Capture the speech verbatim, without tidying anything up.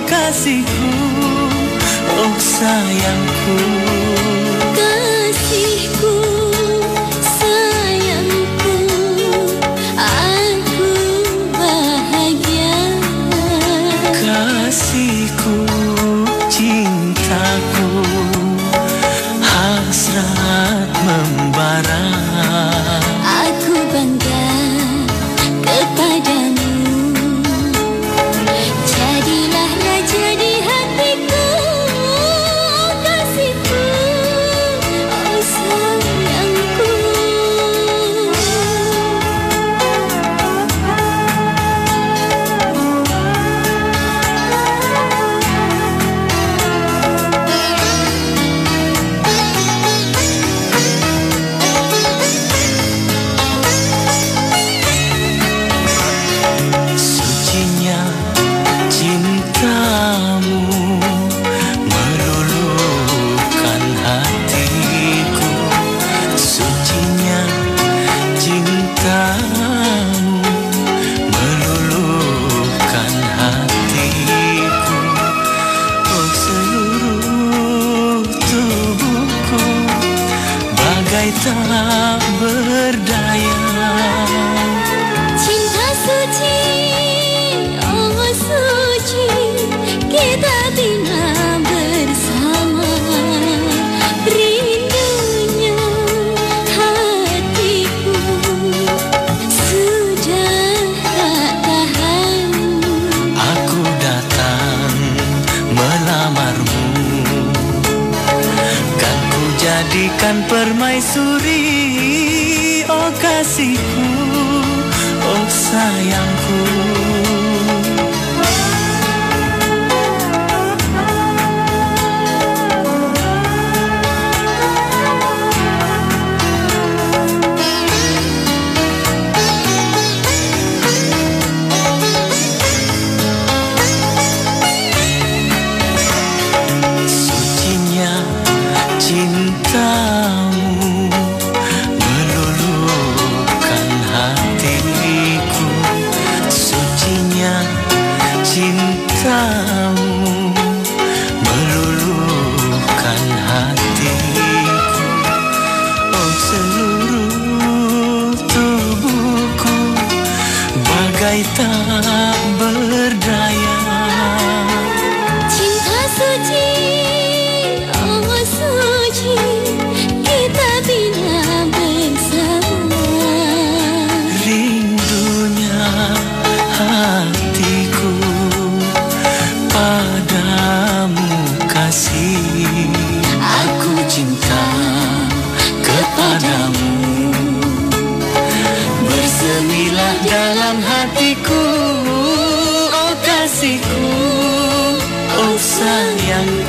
kasihku, oh sayangku. Kasihku, sayangku, aku bahagia. Kasihku, cintaku, hasrat membara. Aku bangga kepadamu, jadilah raja di hatiku. Kasihku, oh sayangku. Sucinya cintamu meluluhkan hatiku. Sucinya cintamu meluluhkan hatiku. Oh seluruh tubuhku bagai tak berdaya. Cinta suci, oh suci, kita bina bersama. Rindunya hatiku sudah tak tahan. Aku datang melamarmu, kan ku jadikan permaisuri. Oh kasihku, oh sayangku. Sucinya cintamu meluluhkan hatiku. Sucinya cintamu meluluhkan hatiku. Oh seluruh tubuhku bagai tak berdaya. Cinta suci, oh suci, kita bina bersama. Rindunya hatiku padamu kasih. Aku cinta kepadamu, bersemilah dalam hatiku. Oh kasihku, oh sayangku.